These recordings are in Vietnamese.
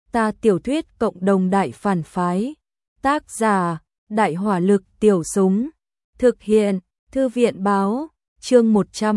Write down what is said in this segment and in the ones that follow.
Ta tiểu thuyết cộng đồng đại phản phái. Tác giả: Đại hỏa lực tiểu súng. Thực hiện: Thư viện báo. Chương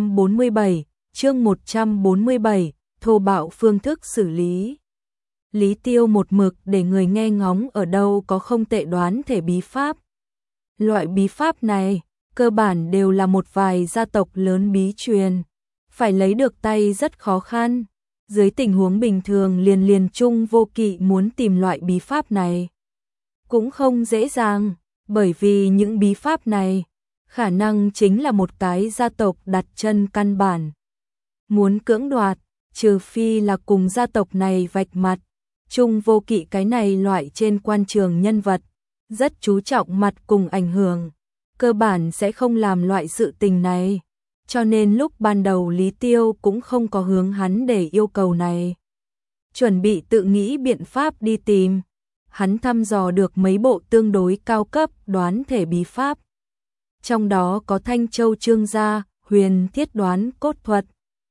147, thô bạo phương thức xử lý. Lý Tiêu một mực để người nghe ngóng ở đâu có không tệ đoán thể bí pháp. Loại bí pháp này, cơ bản đều là một vài gia tộc lớn bí truyền. Phải lấy được tay rất khó khăn. Dưới tình huống bình thường liền chung vô kỵ muốn tìm loại bí pháp này cũng không dễ dàng, bởi vì những bí pháp này khả năng chính là một cái gia tộc đặt chân căn bản. Muốn cưỡng đoạt, trừ phi là cùng gia tộc này vạch mặt. Chung vô kỵ cái này loại trên quan trường nhân vật, rất chú trọng mặt cùng ảnh hưởng, cơ bản sẽ không làm loại sự tình này. Cho nên lúc ban đầu Lý Tiêu cũng không có hướng hắn để yêu cầu này. Chuẩn bị tự nghĩ biện pháp đi tìm. Hắn thăm dò được mấy bộ tương đối cao cấp đoán thể bí pháp. Trong đó có Thanh Châu Trương gia, huyền thiết đoán cốt thuật.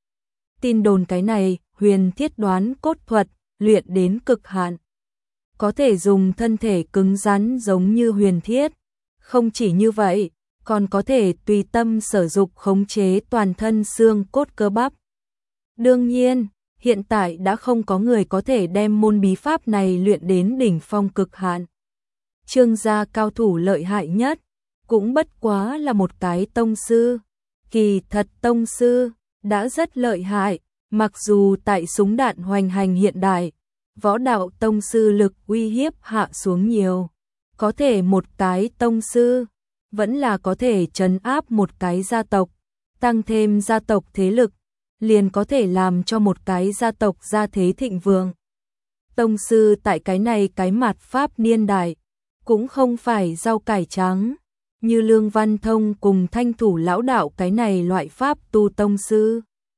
Tin đồn cái này, huyền thiết đoán cốt thuật, luyện đến cực hạn. Có thể dùng thân thể cứng rắn giống như huyền thiết. Không chỉ như vậy, còn có thể tùy tâm sở dục khống chế toàn thân xương cốt cơ bắp. Đương nhiên, hiện tại đã không có người có thể đem môn bí pháp này luyện đến đỉnh phong cực hạn. Trương gia cao thủ lợi hại nhất, cũng bất quá là một cái tông sư. Kỳ thật tông sư đã rất lợi hại, mặc dù tại súng đạn hoành hành hiện đại, võ đạo tông sư lực uy hiếp hạ xuống nhiều. Có thể một cái tông sư vẫn là có thể trấn áp một cái gia tộc, tăng thêm gia tộc thế lực, liền có thể làm cho một cái gia tộc gia thế thịnh vượng. Tông sư tại cái này cái mạt pháp niên đại, cũng không phải rau cải trắng, như Lương Văn Thông cùng Thanh Thủ lão đạo cái này loại pháp tu tông sư.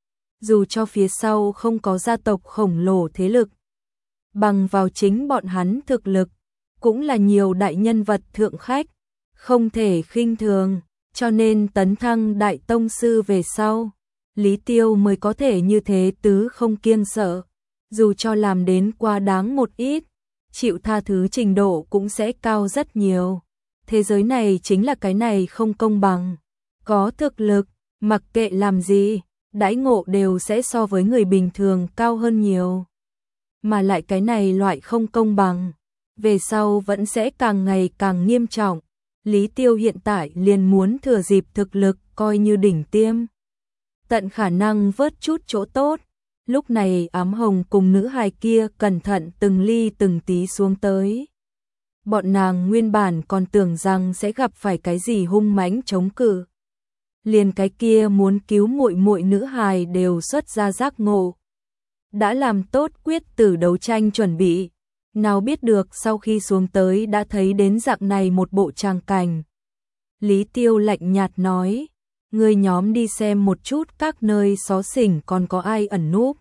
Dù cho phía sau không có gia tộc khổng lồ thế lực, bằng vào chính bọn hắn thực lực, cũng là nhiều đại nhân vật thượng khách, không thể khinh thường, cho nên tấn thăng đại tông sư về sau, Lý Tiêu mới có thể như thế tứ không kiêng sợ, dù cho làm đến quá đáng một ít, chịu tha thứ trình độ cũng sẽ cao rất nhiều. Thế giới này chính là cái này không công bằng, có thực lực, mặc kệ làm gì, đãi ngộ đều sẽ so với người bình thường cao hơn nhiều. Mà lại cái này loại không công bằng, về sau vẫn sẽ càng ngày càng nghiêm trọng. Lý Tiêu hiện tại liền muốn thừa dịp thực lực coi như đỉnh tiêm, tận khả năng vớt chút chỗ tốt. Lúc này Ám Hồng cùng nữ hài kia cẩn thận từng ly từng tí xuống tới. Bọn nàng nguyên bản còn tưởng rằng sẽ gặp phải cái gì hung mãnh chống cự. Liền cái kia muốn cứu muội muội nữ hài đều xuất ra giác ngộ. Đã làm tốt quyết tử đấu tranh chuẩn bị. Nào biết được sau khi xuống tới đã thấy đến dạng này một bộ tràng cảnh. Lý Tiêu lạnh nhạt nói, người nhóm đi xem một chút các nơi xó xỉnh còn có ai ẩn núp.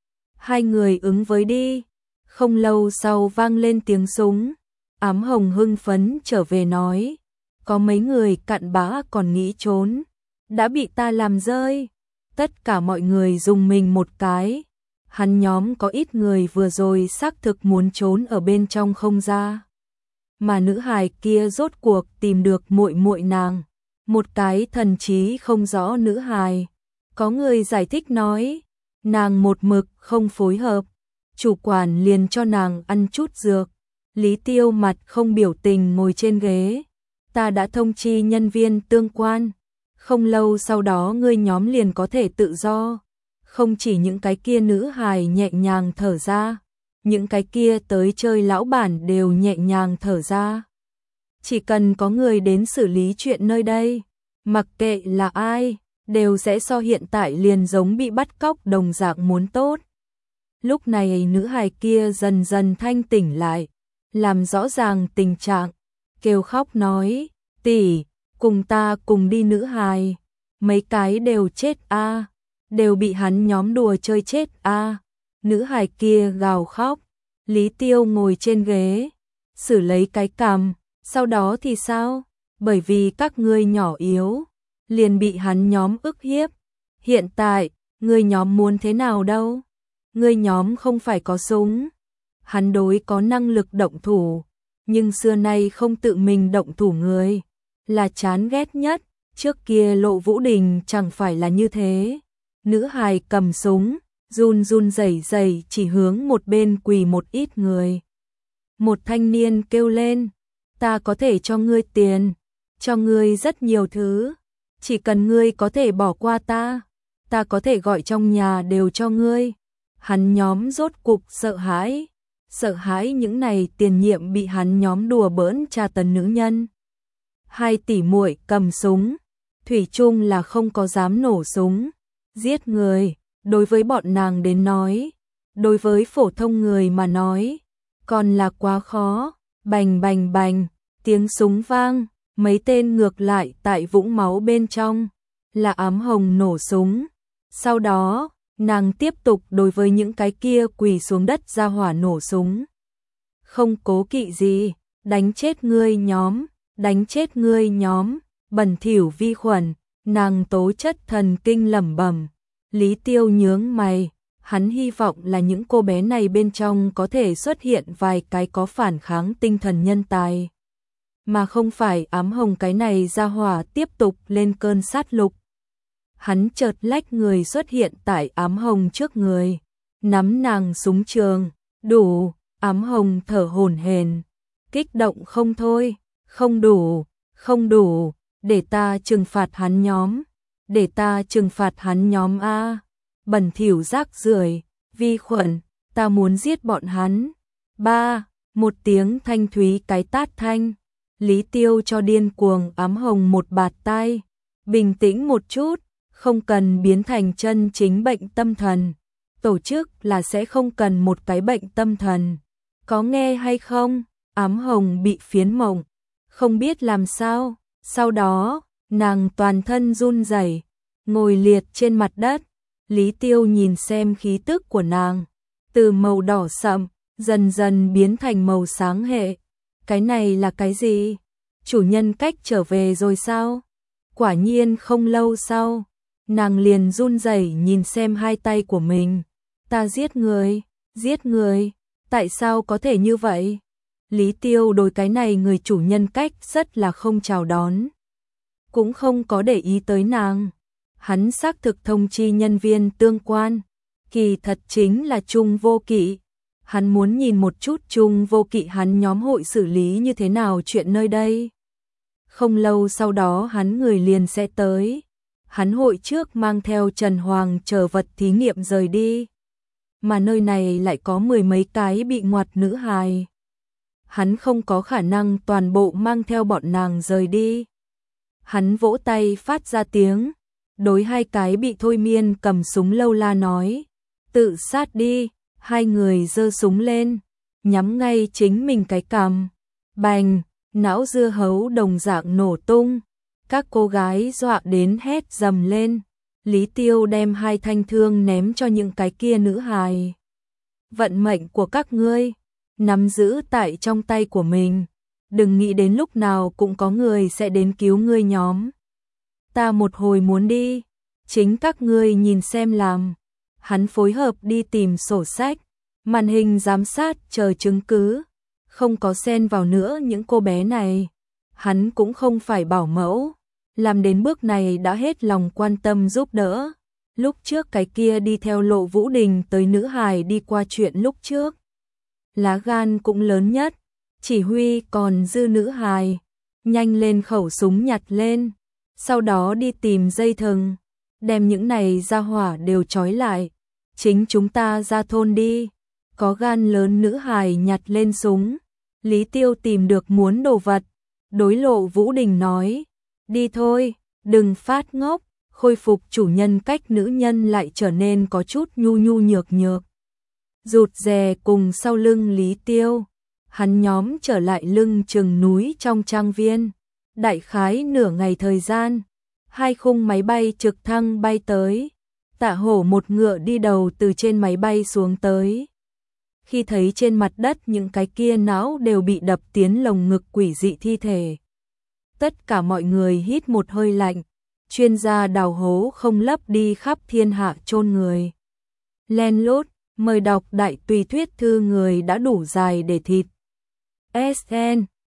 Hai người ứng với đi. Không lâu sau vang lên tiếng súng. Ám Hồng hưng phấn trở về nói, có mấy người cặn bã còn nghĩ trốn, đã bị ta làm rơi. Tất cả mọi người dùng mình một cái. Hắn nhóm có ít người vừa rồi xác thực muốn trốn ở bên trong không ra. Mà nữ hài kia rốt cuộc tìm được muội muội nàng, một cái thần trí không rõ nữ hài. Có người giải thích nói, nàng một mực không phối hợp, chủ quản liền cho nàng ăn chút dược. Lý Tiêu mặt không biểu tình ngồi trên ghế. Ta đã thông chi nhân viên tương quan, không lâu sau đó ngươi nhóm liền có thể tự do. Không chỉ những cái kia nữ hài nhẹ nhàng thở ra, những cái kia tới chơi lão bản đều nhẹ nhàng thở ra. Chỉ cần có người đến xử lý chuyện nơi đây, mặc kệ là ai, đều sẽ so hiện tại liền giống bị bắt cóc đồng dạng muốn tốt. Lúc này nữ hài kia dần dần thanh tỉnh lại, làm rõ ràng tình trạng, kêu khóc nói, tỷ, cùng ta cùng đi nữ hài, mấy cái đều chết a, đều bị hắn nhóm đùa chơi chết a. Nữ hài kia gào khóc. Lý Tiêu ngồi trên ghế, xử lấy cái cằm, sau đó thì sao? Bởi vì các ngươi nhỏ yếu, liền bị hắn nhóm ức hiếp. Hiện tại, ngươi nhóm muốn thế nào đâu? Ngươi nhóm không phải có súng. hắn đối có năng lực động thủ, nhưng xưa nay không tự mình động thủ người, là chán ghét nhất, trước kia Lộ Vũ Đình chẳng phải là như thế. Nữ hài cầm súng, run run rẩy rẩy chỉ hướng một bên quỳ một ít người. Một thanh niên kêu lên, ta có thể cho ngươi tiền, cho ngươi rất nhiều thứ, chỉ cần ngươi có thể bỏ qua ta có thể gọi trong nhà đều cho ngươi. Hắn nhóm rốt cục sợ hãi những này tiền nhiệm bị hắn nhóm đùa bỡn tra tấn nữ nhân. Hai tỷ muội cầm súng, thủy chung là không có dám nổ súng, giết người, đối với bọn nàng đến nói, đối với phổ thông người mà nói, còn là quá khó. Bành bành bành, tiếng súng vang, mấy tên ngược lại tại vũng máu bên trong, là Ám Hồng nổ súng. Sau đó, nàng tiếp tục đối với những cái kia quỳ xuống đất ra hỏa nổ súng. Không cố kỵ gì, đánh chết ngươi nhóm, đánh chết ngươi nhóm, bẩn thỉu vi khuẩn, nàng tố chất thần kinh lẩm bẩm. Lý Tiêu nhướng mày, hắn hy vọng là những cô bé này bên trong có thể xuất hiện vài cái có phản kháng tinh thần nhân tài, mà không phải Ám Hồng cái này ra hỏa tiếp tục lên cơn sát lục. Hắn chợt lách người xuất hiện tại Ám Hồng trước người, nắm nàng súng trường, đủ. Ám Hồng thở hổn hển, kích động không thôi, không đủ, để ta trừng phạt hắn nhóm, để ta trừng phạt hắn nhóm a. Bẩn thỉu rác rưởi, vi khuẩn, ta muốn giết bọn hắn. Ba, một tiếng thanh thúy cái tát thanh, Lý Tiêu cho điên cuồng Ám Hồng một bạt tai, bình tĩnh một chút, không cần biến thành chân chính bệnh tâm thần. Tổ chức là sẽ không cần một cái bệnh tâm thần. Có nghe hay không? Ám Hồng bị phiến mộng, không biết làm sao. Sau đó, nàng toàn thân run rẩy, ngồi liệt trên mặt đất. Lý Tiêu nhìn xem khí tức của nàng, từ màu đỏ sậm, dần dần biến thành màu sáng hệ. Cái này là cái gì? Chủ nhân cách trở về rồi sao? Quả nhiên không lâu sau, nàng liền run rẩy nhìn xem hai tay của mình. Ta giết người, tại sao có thể như vậy? Lý Tiêu đối cái này người chủ nhân cách rất là không chào đón, cũng không có để ý tới nàng. Hắn xác thực thông chi nhân viên tương quan, kỳ thật chính là Trung Vô Kỵ. Hắn muốn nhìn một chút Trung Vô Kỵ hắn nhóm hội xử lý như thế nào chuyện nơi đây. Không lâu sau đó hắn người liền sẽ tới. Hắn hội trước mang theo Trần Hoàng chờ vật thí nghiệm rời đi. Mà nơi này lại có mười mấy cái bị ngoặt nữ hài. Hắn không có khả năng toàn bộ mang theo bọn nàng rời đi. Hắn vỗ tay phát ra tiếng, đối hai cái bị thôi miên cầm súng lâu la nói, tự sát đi. Hai người giơ súng lên, nhắm ngay chính mình cái cằm. Bành, não dưa hấu đồng dạng nổ tung. Các cô gái dọa đến hét dầm lên. Lý Tiêu đem hai thanh thương ném cho những cái kia nữ hài. Vận mệnh của các ngươi nắm giữ tại trong tay của mình, đừng nghĩ đến lúc nào cũng có người sẽ đến cứu ngươi nhóm. Ta một hồi muốn đi, chính các ngươi nhìn xem làm. Hắn phối hợp đi tìm sổ sách, màn hình giám sát chờ chứng cứ, không có xen vào nữa những cô bé này. Hắn cũng không phải bảo mẫu, làm đến bước này đã hết lòng quan tâm giúp đỡ. Lúc trước cái kia đi theo Lộ Vũ Đình tới nữ hài đi qua chuyện lúc trước, lá gan cũng lớn nhất. Chỉ huy còn dư nữ hài, nhanh lên khẩu súng nhặt lên, sau đó đi tìm dây thừng, đem những này ra hỏa đều trói lại. Chính chúng ta ra thôn đi. Có gan lớn nữ hài nhặt lên súng. Lý Tiêu tìm được muốn đồ vật, đối Lộ Vũ Đình nói, đi thôi, đừng phát ngốc. Khôi phục chủ nhân cách nữ nhân lại trở nên có chút nhu nhu nhược nhược, rụt rè cùng sau lưng Lý Tiêu. Hắn nhóm trở lại lưng chừng núi trong trang viên. Đại khái nửa ngày thời gian, hai khung máy bay trực thăng bay tới. Tạ Hổ một ngựa đi đầu từ trên máy bay xuống tới. Khi thấy trên mặt đất những cái kia não đều bị đập tiến lồng ngực quỷ dị thi thể, tất cả mọi người hít một hơi lạnh. Chuyên gia đào hố không lấp đi khắp thiên hạ chôn người. Len lút, Mời đọc Đại Tùy Thuyết Thư người đã đủ dài để thịt. SN